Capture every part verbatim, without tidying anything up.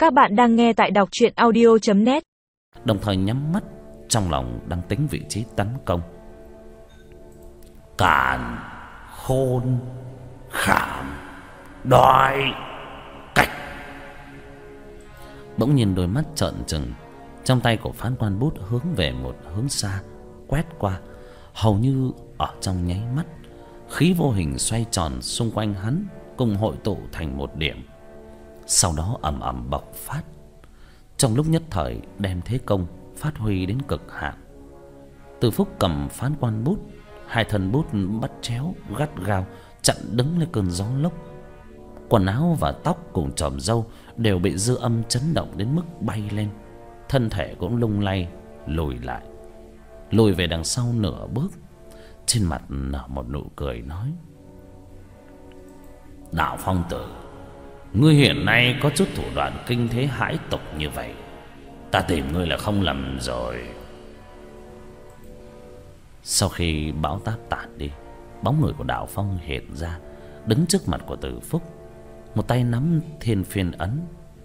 Các bạn đang nghe tại đọc truyện audio chấm net. Đồng thời nhắm mắt, trong lòng đang tính vị trí tấn công. Càn khôn khảm đoái cách. Bỗng nhiên đôi mắt trợn trừng, trong tay của phán quan bút hướng về một hướng xa, quét qua. Hầu như ở trong nháy mắt, khí vô hình xoay tròn xung quanh hắn, cùng hội tụ thành một điểm, sau đó ầm ầm bộc phát. Trong lúc nhất thời đem thế công phát huy đến cực hạn. Từ Phúc cầm phán quan bút, hai thân bút bắt chéo gắt gao chặn đứng lên cơn gió lốc. Quần áo và tóc cùng chòm râu đều bị dư âm chấn động đến mức bay lên, thân thể cũng lung lay lùi lại, lùi về đằng sau nửa bước. Trên mặt nở một nụ cười nói: Đạo Phong Tử, ngươi hiện nay có chút thủ đoạn kinh thế hãi tục như vậy, ta tìm ngươi là không lầm rồi. Sau khi bão táp tản đi, bóng người của Đạo Phong hiện ra, đứng trước mặt của Từ Phúc, một tay nắm Thiên Phiên ấn.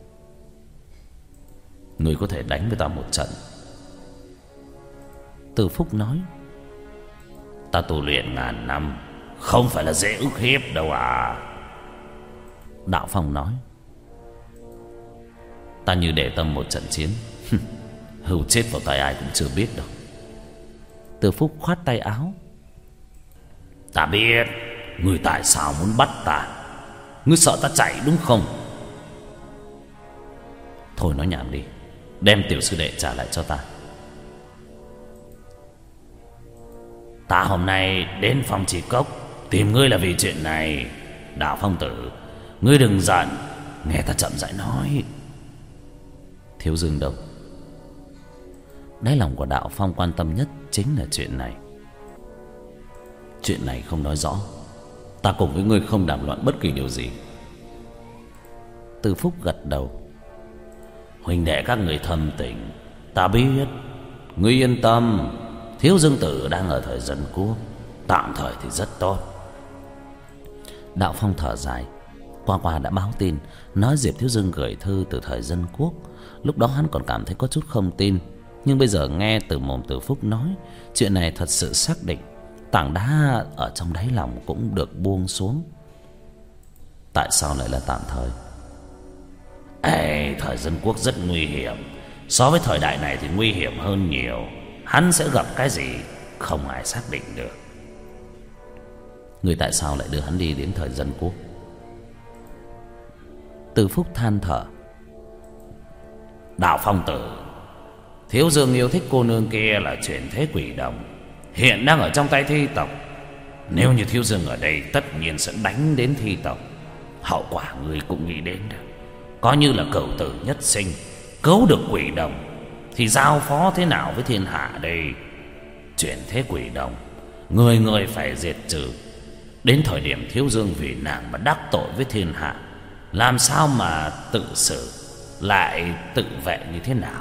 Ngươi có thể đánh với ta một trận. Từ Phúc nói: Ta tu luyện ngàn năm, không phải là dễ ức hiếp đâu à. Đạo Phong nói: Ta như để tâm một trận chiến, hưu chết vào tay ai cũng chưa biết đâu. Từ Phúc khoát tay áo: Ta biết ngươi tại sao muốn bắt ta. Ngươi sợ ta chạy đúng không? Thôi nói nhảm đi, đem tiểu sư đệ trả lại cho ta. Ta hôm nay đến Phong Trì Cốc tìm ngươi là vì chuyện này. Đạo Phong Tử, ngươi đừng giận, nghe ta chậm rãi nói. Thiếu Dương đâu? Đáy lòng của Đạo Phong quan tâm nhất chính là chuyện này. Chuyện này không nói rõ, ta cùng với ngươi không đàm luận bất kỳ điều gì. Từ Phúc gật đầu: Huynh đệ các người thâm tình, ta biết. Ngươi yên tâm, Thiếu Dương Tử đang ở thời dân quốc, tạm thời thì rất tốt. Đạo Phong thở dài. Qua qua đã báo tin, nói Diệp Thiếu Dương gửi thư từ thời dân quốc. Lúc đó hắn còn cảm thấy có chút không tin, nhưng bây giờ nghe từ mồm Từ Phúc nói, chuyện này thật sự xác định. Tảng đá ở trong đáy lòng cũng được buông xuống. Tại sao lại là tạm thời? Ê, thời dân quốc rất nguy hiểm. So với thời đại này thì nguy hiểm hơn nhiều. Hắn sẽ gặp cái gì không ai xác định được. Người tại sao lại đưa hắn đi đến thời dân quốc? Từ Phúc than thở: Đạo Phong Tử, Thiếu Dương yêu thích cô nương kia là chuyển thế quỷ đồng, hiện đang ở trong tay thi tộc. Nếu như Thiếu Dương ở đây, tất nhiên sẽ đánh đến thi tộc. Hậu quả người cũng nghĩ đến được. Có như là cửu tử nhất sinh, cứu được quỷ đồng, thì giao phó thế nào với thiên hạ đây? Chuyển thế quỷ đồng, người người phải diệt trừ. Đến thời điểm Thiếu Dương vì nàng mà đắc tội với thiên hạ, làm sao mà tự xử, lại tự vệ như thế nào?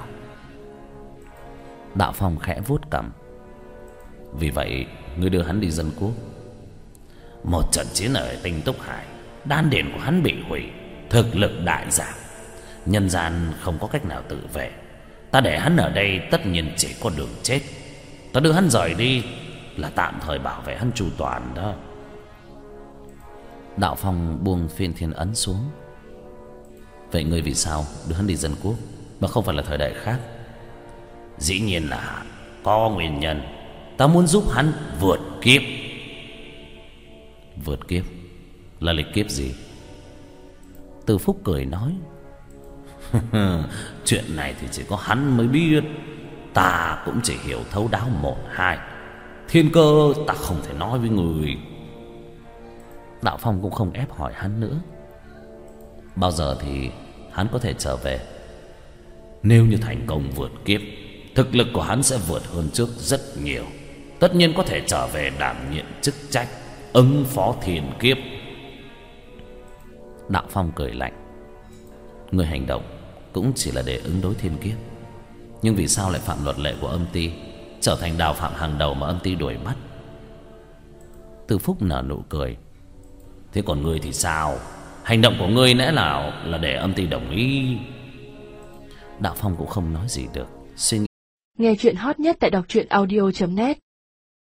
Đạo Phong khẽ vuốt cằm: Vì vậy ngươi đưa hắn đi dân quốc. Một trận chiến ở Tinh Túc Hải, đan điền của hắn bị hủy, thực lực đại giảm, nhân gian không có cách nào tự vệ. Ta để hắn ở đây tất nhiên chỉ có đường chết. Ta đưa hắn rời đi là tạm thời bảo vệ hắn chu toàn đó. Đạo Phong buông Phiên Thiên ấn xuống: Vậy ngươi vì sao đưa hắn đi dân quốc mà không phải là thời đại khác? Dĩ nhiên là có nguyên nhân. Ta muốn giúp hắn vượt kiếp. Vượt kiếp? Là lịch kiếp gì? Từ Phúc cười nói: Chuyện này thì chỉ có hắn mới biết. Ta cũng chỉ hiểu thấu đáo một hai. Thiên cơ ta không thể nói với người. Đạo Phong cũng không ép hỏi hắn nữa. Bao giờ thì hắn có thể trở về? Nếu như thành công vượt kiếp, thực lực của hắn sẽ vượt hơn trước rất nhiều. Tất nhiên có thể trở về đảm nhiệm chức trách ứng phó thiên kiếp. Đạo Phong cười lạnh: Người hành động cũng chỉ là để ứng đối thiên kiếp, nhưng vì sao lại phạm luật lệ của âm ty, trở thành đào phạm hàng đầu mà âm ty đuổi bắt? Từ Phúc nở nụ cười: Thế còn ngươi thì sao? Hành động của ngươi lẽ nào là để âm ty đồng ý? Đạo Phong cũng không nói gì được, suy nghĩ. Nghe chuyện hot nhất tại đọc truyện audio chấm net.